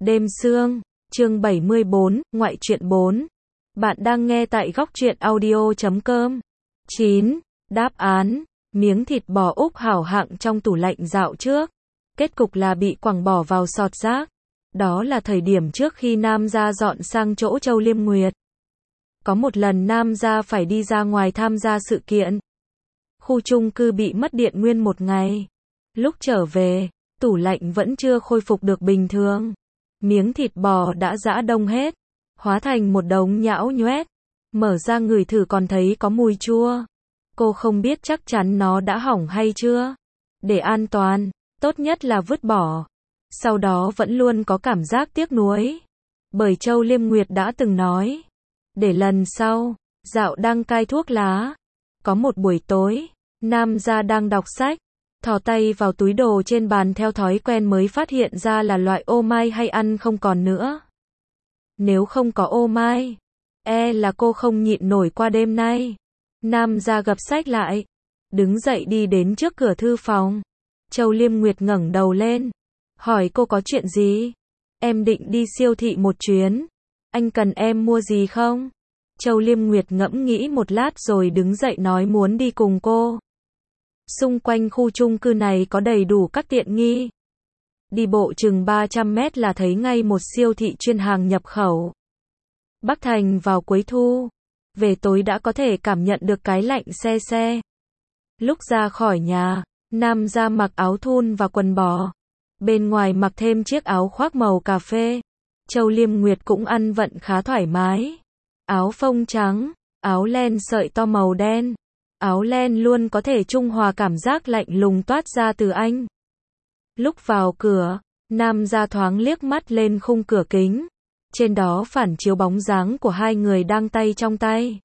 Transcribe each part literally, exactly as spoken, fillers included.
Đêm sương, chương bảy mươi bốn, ngoại truyện bốn. Bạn đang nghe tại góc truyện audio chấm com. chín. Đáp án, miếng thịt bò Úc hảo hạng trong tủ lạnh dạo trước. Kết cục là bị quẳng bỏ vào sọt rác. Đó là thời điểm trước khi Nam gia dọn sang chỗ Châu Liêm Nguyệt. Có một lần Nam gia phải đi ra ngoài tham gia sự kiện. Khu chung cư bị mất điện nguyên một ngày. Lúc trở về, tủ lạnh vẫn chưa khôi phục được bình thường. Miếng thịt bò đã giã đông hết, hóa thành một đống nhão nhoét. Mở ra ngửi thử còn thấy có mùi chua. Cô không biết chắc chắn nó đã hỏng hay chưa. Để an toàn, tốt nhất là vứt bỏ. Sau đó vẫn luôn có cảm giác tiếc nuối. Bởi Châu Liêm Nguyệt đã từng nói, để lần sau, dạo đang cai thuốc lá. Có một buổi tối, Nam gia đang đọc sách, thò tay vào túi đồ trên bàn theo thói quen mới phát hiện ra là loại ô mai hay ăn không còn nữa. Nếu không có ô mai, e là cô không nhịn nổi qua đêm nay. Nam gia gập sách lại, đứng dậy đi đến trước cửa thư phòng. Châu Liêm Nguyệt ngẩng đầu lên, hỏi cô có chuyện gì? Em định đi siêu thị một chuyến. Anh cần em mua gì không? Châu Liêm Nguyệt ngẫm nghĩ một lát rồi đứng dậy nói muốn đi cùng cô. Xung quanh khu chung cư này có đầy đủ các tiện nghi. Đi bộ chừng ba trăm mét là thấy ngay một siêu thị chuyên hàng nhập khẩu. Bắc Thành vào cuối thu, về tối đã có thể cảm nhận được cái lạnh se se. Lúc ra khỏi nhà, Nam gia mặc áo thun và quần bò. Bên ngoài mặc thêm chiếc áo khoác màu cà phê. Châu Liêm Nguyệt cũng ăn vận khá thoải mái. Áo phông trắng, áo len sợi to màu đen. Áo len luôn có thể trung hòa cảm giác lạnh lùng toát ra từ anh. Lúc vào cửa, Nam gia thoáng liếc mắt lên khung cửa kính. Trên đó phản chiếu bóng dáng của hai người đang tay trong tay.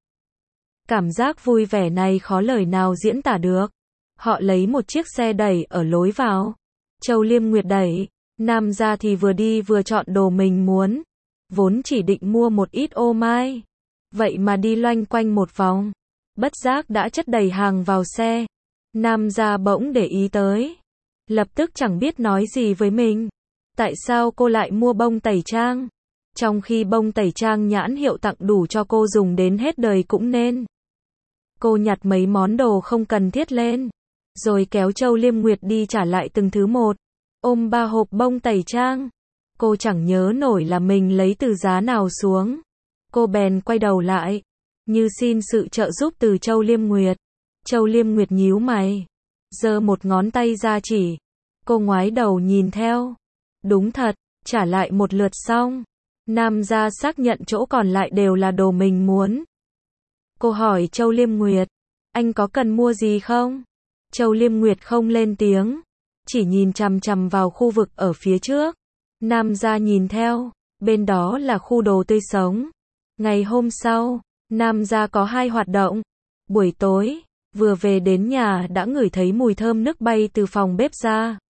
Cảm giác vui vẻ này khó lời nào diễn tả được. Họ lấy một chiếc xe đẩy ở lối vào. Châu Liêm Nguyệt đẩy, Nam gia thì vừa đi vừa chọn đồ mình muốn. Vốn chỉ định mua một ít ô mai. Vậy mà đi loanh quanh một vòng, bất giác đã chất đầy hàng vào xe. Nam gia bỗng để ý tới. Lập tức chẳng biết nói gì với mình. Tại sao cô lại mua bông tẩy trang? Trong khi bông tẩy trang nhãn hiệu tặng đủ cho cô dùng đến hết đời cũng nên. Cô nhặt mấy món đồ không cần thiết lên. Rồi kéo Châu Liêm Nguyệt đi trả lại từng thứ một. Ôm ba hộp bông tẩy trang. Cô chẳng nhớ nổi là mình lấy từ giá nào xuống. Cô bèn quay đầu lại, như xin sự trợ giúp từ Châu Liêm Nguyệt. Châu Liêm Nguyệt nhíu mày, giơ một ngón tay ra chỉ. Cô ngoái đầu nhìn theo. Đúng thật, trả lại một lượt xong. Nam gia xác nhận chỗ còn lại đều là đồ mình muốn. Cô hỏi Châu Liêm Nguyệt, anh có cần mua gì không? Châu Liêm Nguyệt không lên tiếng, chỉ nhìn chằm chằm vào khu vực ở phía trước. Nam gia nhìn theo, bên đó là khu đồ tươi sống. Ngày hôm sau, Nam gia có hai hoạt động. Buổi tối, vừa về đến nhà đã ngửi thấy mùi thơm nức bay từ phòng bếp ra.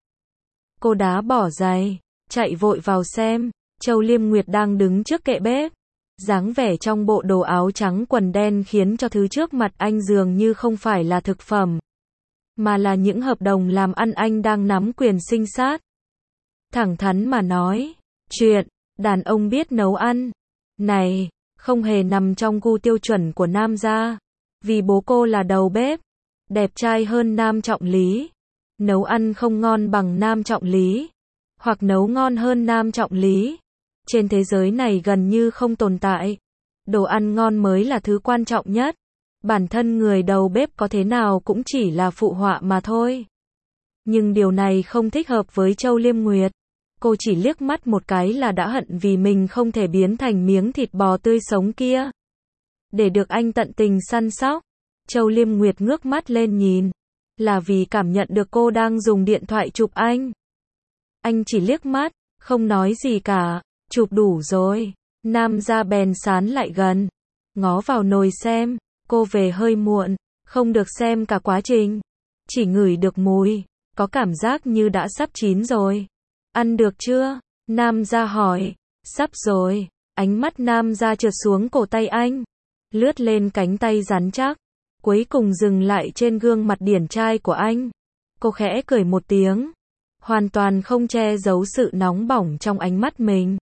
Cô đá bỏ giày, chạy vội vào xem. Châu Liêm Nguyệt đang đứng trước kệ bếp. Dáng vẻ trong bộ đồ áo trắng quần đen khiến cho thứ trước mặt anh dường như không phải là thực phẩm, mà là những hợp đồng làm ăn anh đang nắm quyền sinh sát. Thẳng thắn mà nói, chuyện đàn ông biết nấu ăn này không hề nằm trong gu tiêu chuẩn của Nam gia. Vì bố cô là đầu bếp, đẹp trai hơn Nam Trọng Lý. Nấu ăn không ngon bằng Nam Trọng Lý, hoặc nấu ngon hơn Nam Trọng Lý. Trên thế giới này gần như không tồn tại. Đồ ăn ngon mới là thứ quan trọng nhất. Bản thân người đầu bếp có thế nào cũng chỉ là phụ họa mà thôi. Nhưng điều này không thích hợp với Châu Liêm Nguyệt. Cô chỉ liếc mắt một cái là đã hận vì mình không thể biến thành miếng thịt bò tươi sống kia. Để được anh tận tình săn sóc. Châu Liêm Nguyệt ngước mắt lên nhìn. Là vì cảm nhận được cô đang dùng điện thoại chụp anh. Anh chỉ liếc mắt, không nói gì cả. Chụp đủ rồi. Nam gia bèn sán lại gần, ngó vào nồi xem. Cô về hơi muộn, không được xem cả quá trình. Chỉ ngửi được mùi, có cảm giác như đã sắp chín rồi. Ăn được chưa? Nam gia hỏi. Sắp rồi. Ánh mắt Nam gia trượt xuống cổ tay anh, lướt lên cánh tay rắn chắc, cuối cùng dừng lại trên gương mặt điển trai của anh. Cô khẽ cười một tiếng. hoàn toàn không che giấu sự nóng bỏng trong ánh mắt mình.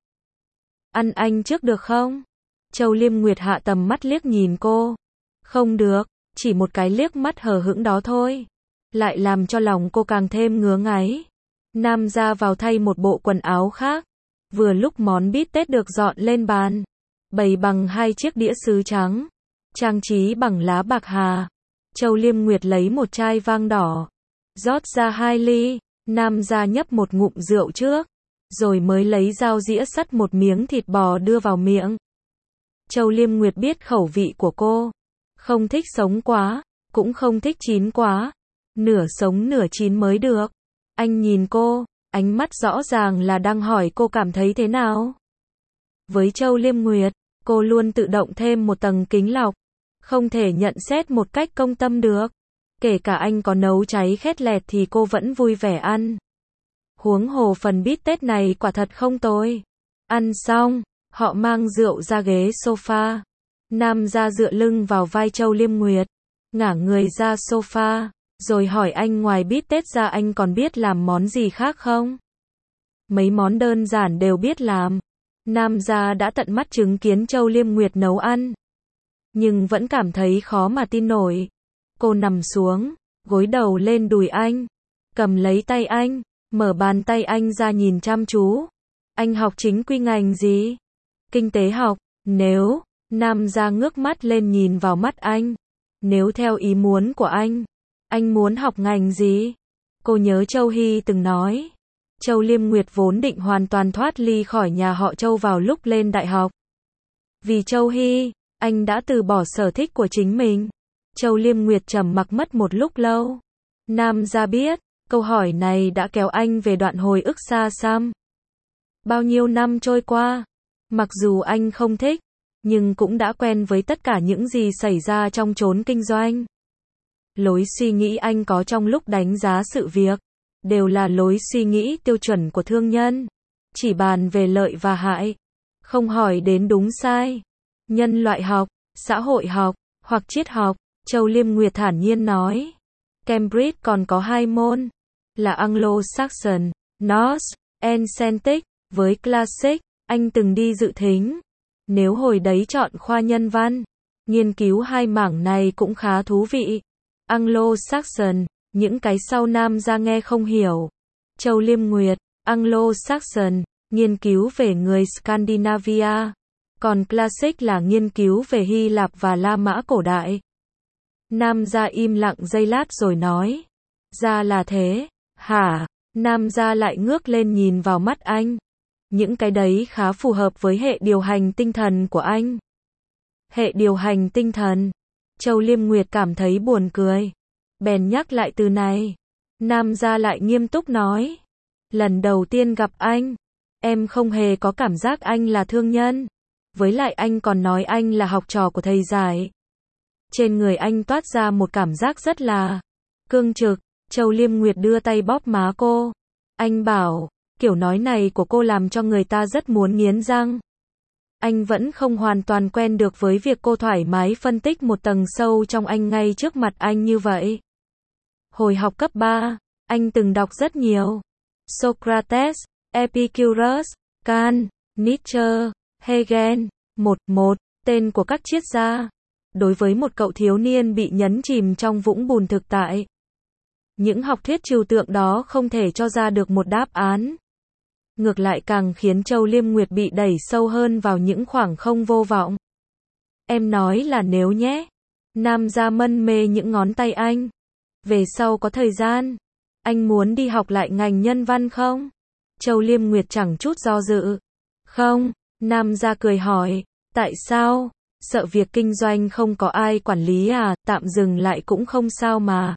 Ăn anh trước được không? Châu Liêm Nguyệt hạ tầm mắt liếc nhìn cô. Không được, chỉ một cái liếc mắt hờ hững đó thôi, lại làm cho lòng cô càng thêm ngứa ngáy. Nam gia vào thay một bộ quần áo khác. Vừa lúc món bít tết được dọn lên bàn, bày bằng hai chiếc đĩa sứ trắng, trang trí bằng lá bạc hà. Châu Liêm Nguyệt lấy một chai vang đỏ, rót ra hai ly. Nam gia nhấp một ngụm rượu trước, rồi mới lấy dao dĩa sắt một miếng thịt bò đưa vào miệng. Châu Liêm Nguyệt biết khẩu vị của cô, không thích sống quá, cũng không thích chín quá, nửa sống nửa chín mới được. Anh nhìn cô, ánh mắt rõ ràng là đang hỏi cô cảm thấy thế nào. Với Châu Liêm Nguyệt, cô luôn tự động thêm một tầng kính lọc, không thể nhận xét một cách công tâm được. Kể cả anh có nấu cháy khét lẹt thì cô vẫn vui vẻ ăn. Huống hồ phần bít tết này quả thật không tồi. Ăn xong, họ mang rượu ra ghế sofa. Nam gia dựa lưng vào vai Châu Liêm Nguyệt, ngả người ra sofa, rồi hỏi anh ngoài bít tết ra anh còn biết làm món gì khác không? Mấy món đơn giản đều biết làm. Nam gia đã tận mắt chứng kiến Châu Liêm Nguyệt nấu ăn, nhưng vẫn cảm thấy khó mà tin nổi. Cô nằm xuống, gối đầu lên đùi anh, cầm lấy tay anh, mở bàn tay anh ra nhìn chăm chú. Anh học chính quy ngành gì? Kinh tế học. Nếu, Nam gia ngước mắt lên nhìn vào mắt anh. Nếu theo ý muốn của anh, anh muốn học ngành gì? Cô nhớ Châu Hy từng nói. Châu Liêm Nguyệt vốn định hoàn toàn thoát ly khỏi nhà họ Châu vào lúc lên đại học. Vì Châu Hy, anh đã từ bỏ sở thích của chính mình. Châu Liêm Nguyệt trầm mặc mất một lúc lâu. Nam gia biết, câu hỏi này đã kéo anh về đoạn hồi ức xa xăm. Bao nhiêu năm trôi qua, mặc dù anh không thích, nhưng cũng đã quen với tất cả những gì xảy ra trong chốn kinh doanh. Lối suy nghĩ anh có trong lúc đánh giá sự việc, đều là lối suy nghĩ tiêu chuẩn của thương nhân. Chỉ bàn về lợi và hại, không hỏi đến đúng sai. Nhân loại học, xã hội học, hoặc triết học. Châu Liêm Nguyệt thản nhiên nói. Cambridge còn có hai môn, là Anglo-Saxon, Norse, and Celtic, với Classic, anh từng đi dự thính. Nếu hồi đấy chọn khoa nhân văn, nghiên cứu hai mảng này cũng khá thú vị. Anglo-Saxon, những cái sau Nam gia nghe không hiểu. Châu Liêm Nguyệt, Anglo-Saxon, nghiên cứu về người Scandinavia, còn Classic là nghiên cứu về Hy Lạp và La Mã cổ đại. Nam gia im lặng giây lát rồi nói. Ra là thế, hả? Nam gia lại ngước lên nhìn vào mắt anh. Những cái đấy khá phù hợp với hệ điều hành tinh thần của anh. Hệ điều hành tinh thần. Châu Liêm Nguyệt cảm thấy buồn cười, bèn nhắc lại từ này. Nam gia lại nghiêm túc nói. Lần đầu tiên gặp anh, em không hề có cảm giác anh là thương nhân. Với lại anh còn nói anh là học trò của thầy giải. Trên người anh toát ra một cảm giác rất là cương trực. Châu Liêm Nguyệt đưa tay bóp má cô. Anh bảo, kiểu nói này của cô làm cho người ta rất muốn nghiến răng. Anh vẫn không hoàn toàn quen được với việc cô thoải mái phân tích một tầng sâu trong anh ngay trước mặt anh như vậy. Hồi học cấp ba, anh từng đọc rất nhiều. Socrates, Epicurus, Kant, Nietzsche, Hegel, một một, tên của các triết gia. Đối với một cậu thiếu niên bị nhấn chìm trong vũng bùn thực tại, những học thuyết trừu tượng đó không thể cho ra được một đáp án. Ngược lại càng khiến Châu Liêm Nguyệt bị đẩy sâu hơn vào những khoảng không vô vọng. Em nói là nếu nhé. Nam gia mân mê những ngón tay anh. Về sau có thời gian, anh muốn đi học lại ngành nhân văn không? Châu Liêm Nguyệt chẳng chút do dự. Không, Nam gia cười hỏi, tại sao? Sợ việc kinh doanh không có ai quản lý à, tạm dừng lại cũng không sao mà.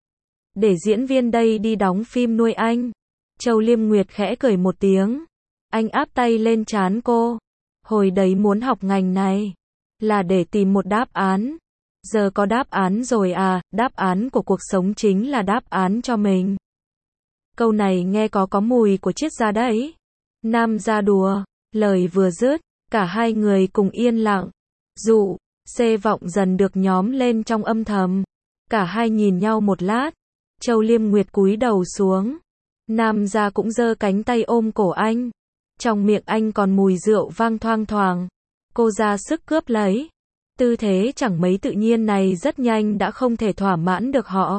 Để diễn viên đây đi đóng phim nuôi anh. Châu Liêm Nguyệt khẽ cười một tiếng. Anh áp tay lên trán cô. Hồi đấy muốn học ngành này, là để tìm một đáp án. Giờ có đáp án rồi à, đáp án của cuộc sống chính là đáp án cho mình. Câu này nghe có có mùi của triết gia đấy. Nam gia đùa, lời vừa dứt, cả hai người cùng yên lặng. Dụ, xê vọng dần được nhóm lên trong âm thầm. Cả hai nhìn nhau một lát. Châu Liêm Nguyệt cúi đầu xuống. Nam gia cũng giơ cánh tay ôm cổ anh. Trong miệng anh còn mùi rượu vang thoang thoảng. Cô ra sức cướp lấy. Tư thế chẳng mấy tự nhiên này rất nhanh đã không thể thỏa mãn được họ.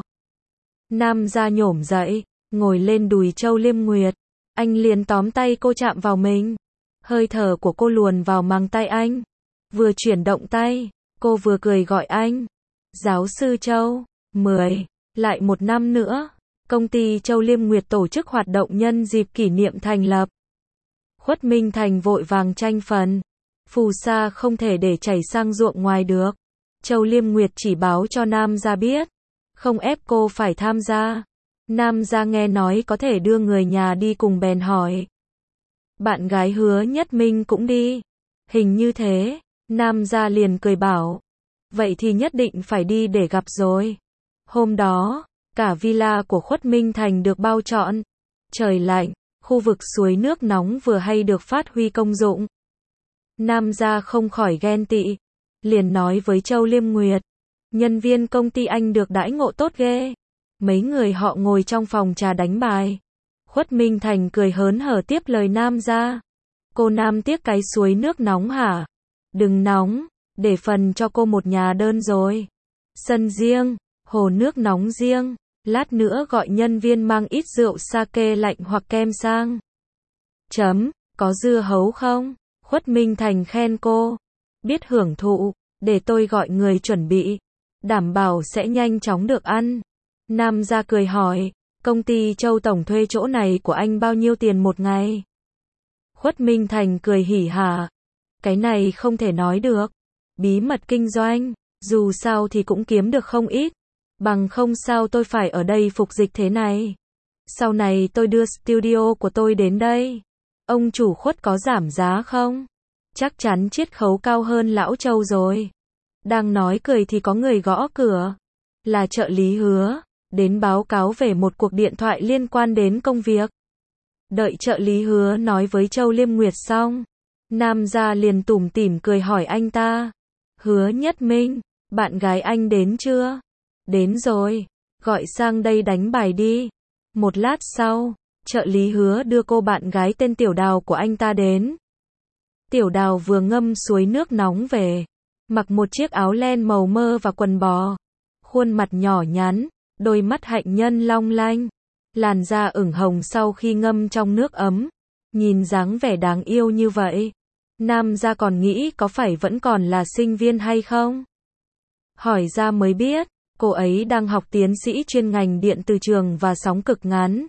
Nam gia nhổm dậy, ngồi lên đùi Châu Liêm Nguyệt. Anh liền tóm tay cô chạm vào mình. Hơi thở của cô luồn vào mang tay anh. Vừa chuyển động tay, cô vừa cười gọi anh. Giáo sư Châu, mười, lại một năm nữa. Công ty Châu Liêm Nguyệt tổ chức hoạt động nhân dịp kỷ niệm thành lập. Khuất Minh Thành vội vàng tranh phần. Phù sa không thể để chảy sang ruộng ngoài được. Châu Liêm Nguyệt chỉ báo cho Nam gia biết. Không ép cô phải tham gia. Nam gia nghe nói có thể đưa người nhà đi cùng bèn hỏi. Bạn gái Hứa Nhất Minh cũng đi. Hình như thế. Nam gia liền cười bảo. Vậy thì nhất định phải đi để gặp rồi. Hôm đó, cả villa của Khuất Minh Thành được bao trọn. Trời lạnh, khu vực suối nước nóng vừa hay được phát huy công dụng. Nam gia không khỏi ghen tị. Liền nói với Châu Liêm Nguyệt. Nhân viên công ty anh được đãi ngộ tốt ghê. Mấy người họ ngồi trong phòng trà đánh bài. Khuất Minh Thành cười hớn hở tiếp lời Nam gia. Cô Nam tiếc cái suối nước nóng hả? Đừng nóng, để phần cho cô một nhà đơn rồi. Sân riêng, hồ nước nóng riêng. Lát nữa gọi nhân viên mang ít rượu sake lạnh hoặc kem sang. Chấm, có dưa hấu không? Khuất Minh Thành khen cô. Biết hưởng thụ, để tôi gọi người chuẩn bị. Đảm bảo sẽ nhanh chóng được ăn. Nam gia cười hỏi, công ty Châu Tổng thuê chỗ này của anh bao nhiêu tiền một ngày? Khuất Minh Thành cười hỉ hả. Cái này không thể nói được. Bí mật kinh doanh, dù sao thì cũng kiếm được không ít. Bằng không sao tôi phải ở đây phục dịch thế này. Sau này tôi đưa studio của tôi đến đây. Ông chủ Khuất có giảm giá không? Chắc chắn chiết khấu cao hơn lão Châu rồi. Đang nói cười thì có người gõ cửa. Là trợ lý Hứa, đến báo cáo về một cuộc điện thoại liên quan đến công việc. Đợi trợ lý Hứa nói với Châu Liêm Nguyệt xong, Nam gia liền tủm tỉm cười hỏi anh ta. Hứa Nhất Minh, bạn gái anh đến chưa? Đến rồi, gọi sang đây đánh bài đi. Một lát sau, trợ lý Hứa đưa cô bạn gái tên Tiểu Đào của anh ta đến. Tiểu Đào vừa ngâm suối nước nóng về, mặc một chiếc áo len màu mơ và quần bò. Khuôn mặt nhỏ nhắn, đôi mắt hạnh nhân long lanh, làn da ửng hồng sau khi ngâm trong nước ấm. Nhìn dáng vẻ đáng yêu như vậy, Nam gia còn nghĩ có phải vẫn còn là sinh viên hay không? Hỏi ra mới biết, cô ấy đang học tiến sĩ chuyên ngành điện từ trường và sóng cực ngắn.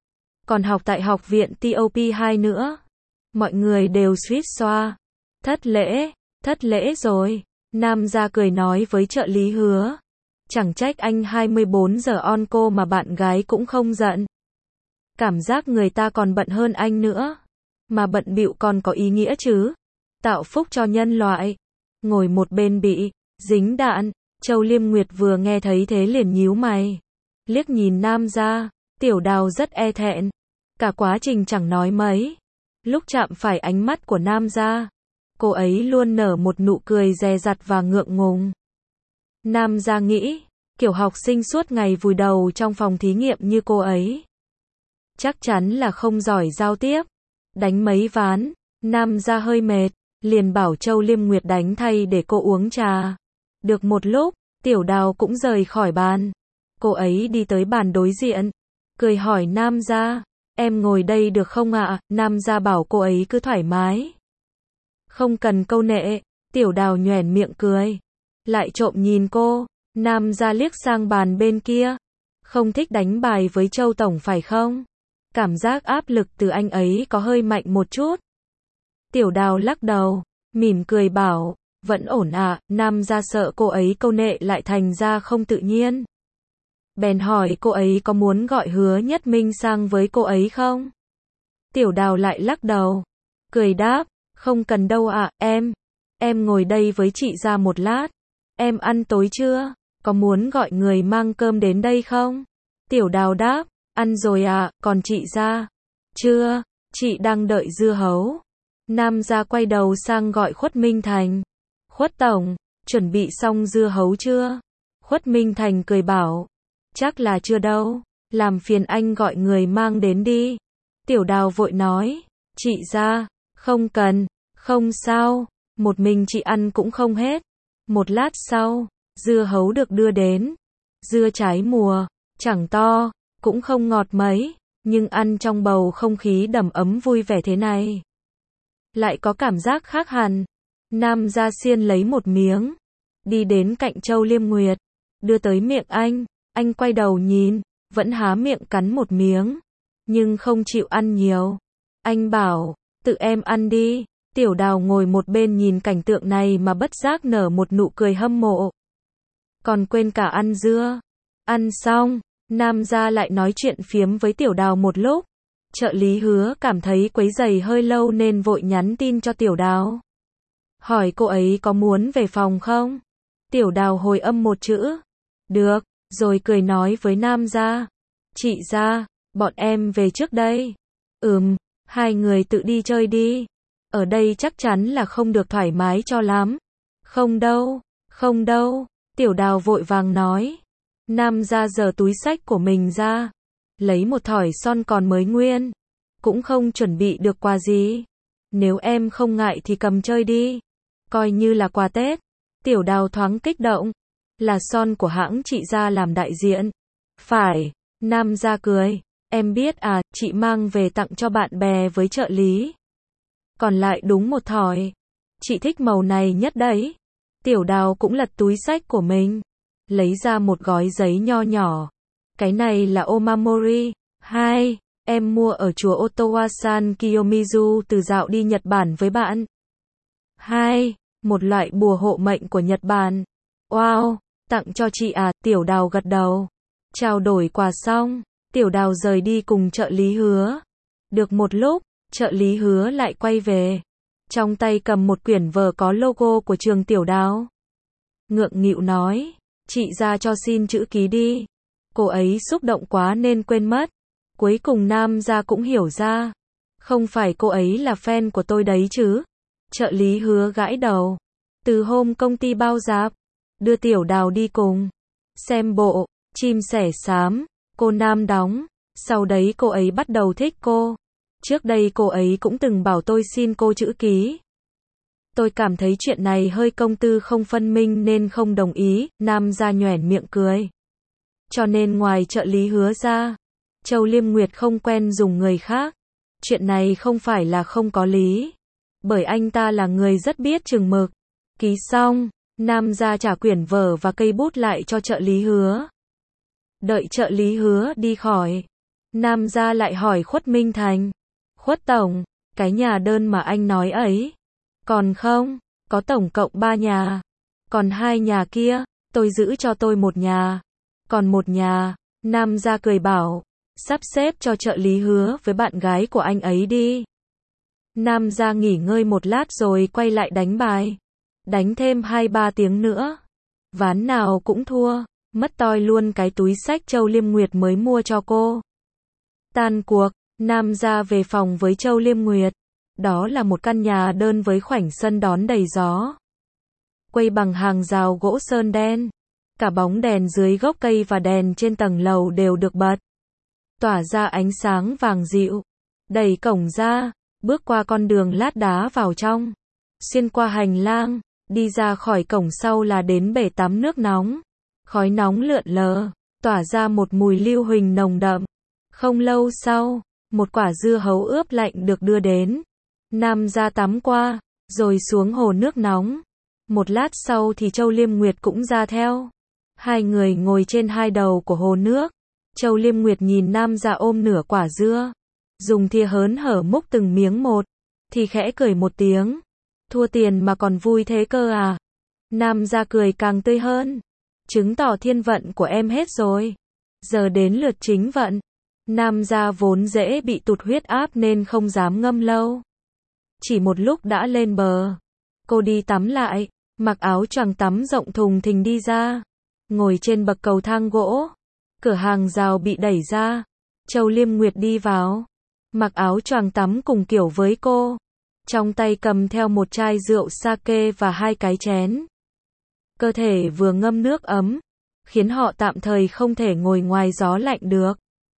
Còn học tại học viện T O P hai nữa. Mọi người đều suýt xoa. Thất lễ, thất lễ rồi. Nam gia cười nói với trợ lý Hứa. Chẳng trách anh hai mươi bốn giờ on cô mà bạn gái cũng không giận. Cảm giác người ta còn bận hơn anh nữa. Mà bận bịu còn có ý nghĩa chứ. Tạo phúc cho nhân loại. Ngồi một bên bị dính đạn. Châu Liêm Nguyệt vừa nghe thấy thế liền nhíu mày. Liếc nhìn Nam gia. Tiểu Đào rất e thẹn. Cả quá trình chẳng nói mấy. Lúc chạm phải ánh mắt của Nam gia, cô ấy luôn nở một nụ cười dè dặt và ngượng ngùng. Nam gia nghĩ, kiểu học sinh suốt ngày vùi đầu trong phòng thí nghiệm như cô ấy, chắc chắn là không giỏi giao tiếp. Đánh mấy ván, Nam gia hơi mệt, liền bảo Châu Liêm Nguyệt đánh thay để cô uống trà. Được một lúc, Tiểu Đào cũng rời khỏi bàn. Cô ấy đi tới bàn đối diện, cười hỏi Nam gia. Em ngồi đây được không ạ? À? Nam gia bảo cô ấy cứ thoải mái. Không cần câu nệ. Tiểu Đào nhoẻn miệng cười. Lại trộm nhìn cô. Nam gia liếc sang bàn bên kia. Không thích đánh bài với Châu Tổng phải không? Cảm giác áp lực từ anh ấy có hơi mạnh một chút. Tiểu Đào lắc đầu, mỉm cười bảo, vẫn ổn ạ. À? Nam gia sợ cô ấy câu nệ lại thành ra không tự nhiên. Bèn hỏi cô ấy có muốn gọi Hứa Nhất Minh sang với cô ấy không? Tiểu Đào lại lắc đầu. Cười đáp, không cần đâu ạ, à, em. Em ngồi đây với chị ra một lát. Em ăn tối chưa? Có muốn gọi người mang cơm đến đây không? Tiểu Đào đáp, ăn rồi ạ, à, còn chị ra? Chưa, chị đang đợi dưa hấu. Nam gia quay đầu sang gọi Khuất Minh Thành. Khuất Tổng, chuẩn bị xong dưa hấu chưa? Khuất Minh Thành cười bảo. Chắc là chưa đâu. làm phiền anh gọi người mang đến đi. Tiểu Đào vội nói, chị ra, không cần, không sao, một mình chị ăn cũng không hết. Một lát sau, dưa hấu được đưa đến. Dưa trái mùa, chẳng to, cũng không ngọt mấy, nhưng ăn trong bầu không khí đầm ấm vui vẻ thế này, lại có cảm giác khác hẳn. Nam Gia Xiên lấy một miếng, đi đến cạnh Châu Liêm Nguyệt, đưa tới miệng anh, anh quay đầu nhìn, vẫn há miệng cắn một miếng, nhưng không chịu ăn nhiều. Anh bảo, tự em ăn đi. Tiểu Đào ngồi một bên nhìn cảnh tượng này mà bất giác nở một nụ cười hâm mộ. Còn quên cả ăn dưa. Ăn xong, Nam Gia lại nói chuyện phiếm với Tiểu Đào một lúc. Trợ lý Hứa cảm thấy quấy rầy hơi lâu nên vội nhắn tin cho Tiểu Đào, hỏi cô ấy có muốn về phòng không. Tiểu Đào hồi âm một chữ, được, rồi cười nói với Nam Gia, chị Gia, bọn em về trước đây. Ừm, hai người tự đi chơi đi. Ở đây chắc chắn là không được thoải mái cho lắm. Không đâu, không đâu, Tiểu Đào vội vàng nói. Nam Gia giở túi xách của mình ra, lấy một thỏi son còn mới nguyên, cũng không chuẩn bị được quà gì. Nếu em không ngại thì cầm chơi đi, coi như là quà Tết. Tiểu Đào thoáng kích động, là son của hãng chị Gia làm đại diện. Phải, Nam Gia cười, em biết à, chị mang về tặng cho bạn bè với trợ lý. Còn lại đúng một thỏi, chị thích màu này nhất đấy. Tiểu Đào cũng lật túi xách của mình, lấy ra một gói giấy nho nhỏ. Cái này là Omamori. Hai, em mua ở chùa Otowa-san Kiyomizu từ dạo đi Nhật Bản với bạn. Hai, một loại bùa hộ mệnh của Nhật Bản. Wow, tặng cho chị à, Tiểu Đào gật đầu. Trao đổi quà xong, Tiểu Đào rời đi cùng trợ lý Hứa. Được một lúc, trợ lý Hứa lại quay về. Trong tay cầm một quyển vở có logo của trường Tiểu Đào. Ngượng nghịu nói, chị ra cho xin chữ ký đi. Cô ấy xúc động quá nên quên mất. Cuối cùng Nam Gia cũng hiểu ra. Không phải cô ấy là fan của tôi đấy chứ. Trợ lý Hứa gãi đầu. Từ hôm công ty bao rạp, đưa Tiểu Đào đi cùng xem bộ Chim Sẻ Xám, cô Nam đóng. Sau đấy cô ấy bắt đầu thích cô. Trước đây cô ấy cũng từng bảo tôi xin cô chữ ký. Tôi cảm thấy chuyện này hơi công tư không phân minh nên không đồng ý. Nam Gia nhoẻn miệng cười. Cho nên ngoài trợ lý Hứa ra, Châu Liêm Nguyệt không quen dùng người khác. Chuyện này không phải là không có lý, bởi anh ta là người rất biết chừng mực. Ký xong, Nam Gia trả quyển vở và cây bút lại cho trợ lý Hứa. Đợi trợ lý Hứa đi khỏi, Nam Gia lại hỏi Khuất Minh Thành. Khuất tổng, cái nhà đơn mà anh nói ấy, còn không? Có tổng cộng ba nhà. Còn hai nhà kia, tôi giữ cho tôi một nhà. Còn một nhà, Nam Gia cười bảo, sắp xếp cho trợ lý Hứa với bạn gái của anh ấy đi. Nam Gia nghỉ ngơi một lát rồi quay lại đánh bài. Đánh thêm hai ba tiếng nữa. Ván nào cũng thua, mất toi luôn cái túi xách Châu Liêm Nguyệt mới mua cho cô. Tan cuộc, Nam Gia về phòng với Châu Liêm Nguyệt. Đó là một căn nhà đơn với khoảnh sân đón đầy gió. Quây bằng hàng rào gỗ sơn đen. Cả bóng đèn dưới gốc cây và đèn trên tầng lầu đều được bật, tỏa ra ánh sáng vàng dịu. Đẩy cổng ra, bước qua con đường lát đá vào trong. Xuyên qua hành lang, đi ra khỏi cổng sau là đến bể tắm nước nóng. Khói nóng lượn lờ, tỏa ra một mùi lưu huỳnh nồng đậm. Không lâu sau, một quả dưa hấu ướp lạnh được đưa đến. Nam Gia tắm qua, rồi xuống hồ nước nóng. Một lát sau thì Châu Liêm Nguyệt cũng ra theo. Hai người ngồi trên hai đầu của hồ nước. Châu Liêm Nguyệt nhìn Nam Gia ôm nửa quả dưa, dùng thìa hớn hở múc từng miếng một, thì khẽ cười một tiếng. Thua tiền mà còn vui thế cơ à? Nam Gia cười càng tươi hơn. Chứng tỏ thiên vận của em hết rồi. Giờ đến lượt chính vận. Nam Gia vốn dễ bị tụt huyết áp nên không dám ngâm lâu. Chỉ một lúc đã lên bờ. Cô đi tắm lại, mặc áo choàng tắm rộng thùng thình đi ra. Ngồi trên bậc cầu thang gỗ. Cửa hàng rào bị đẩy ra. Châu Liêm Nguyệt đi vào. Mặc áo choàng tắm cùng kiểu với cô. Trong tay cầm theo một chai rượu sake và hai cái chén. Cơ thể vừa ngâm nước ấm, khiến họ tạm thời không thể ngồi ngoài gió lạnh được.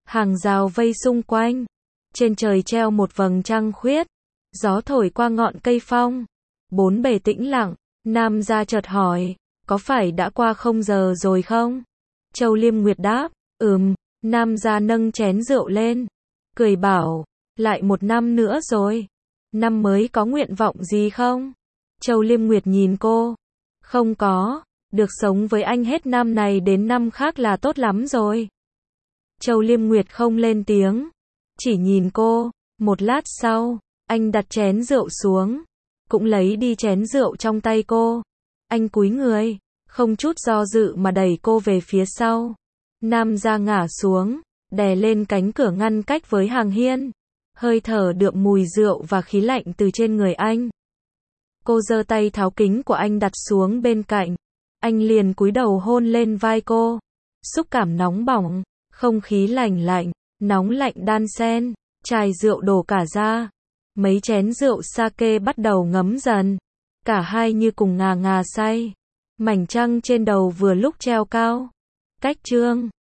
Hàng rào vây xung quanh. Trên trời treo một vầng trăng khuyết. Gió thổi qua ngọn cây phong. Bốn bề tĩnh lặng. Nam gia chợt hỏi, có phải đã qua không giờ rồi không? Châu Liêm Nguyệt đáp, ừm. Nam gia nâng chén rượu lên, cười bảo, lại một năm nữa rồi. Năm mới có nguyện vọng gì không? Châu Liêm Nguyệt nhìn cô. Không có, được sống với anh hết năm này đến năm khác là tốt lắm rồi. Châu Liêm Nguyệt không lên tiếng, chỉ nhìn cô. Một lát sau, anh đặt chén rượu xuống, cũng lấy đi chén rượu trong tay cô. Anh cúi người, không chút do dự mà đẩy cô về phía sau. Nam gia ngả xuống, đè lên cánh cửa ngăn cách với hàng hiên. Hơi thở đượm mùi rượu và khí lạnh từ trên người anh. Cô giơ tay tháo kính của anh đặt xuống bên cạnh. Anh liền cúi đầu hôn lên vai cô. Xúc cảm nóng bỏng, không khí lạnh lạnh, nóng lạnh đan xen, chai rượu đổ cả ra. Mấy chén rượu sake bắt đầu ngấm dần. Cả hai như cùng ngà ngà say. Mảnh trăng trên đầu vừa lúc treo cao. Cách chương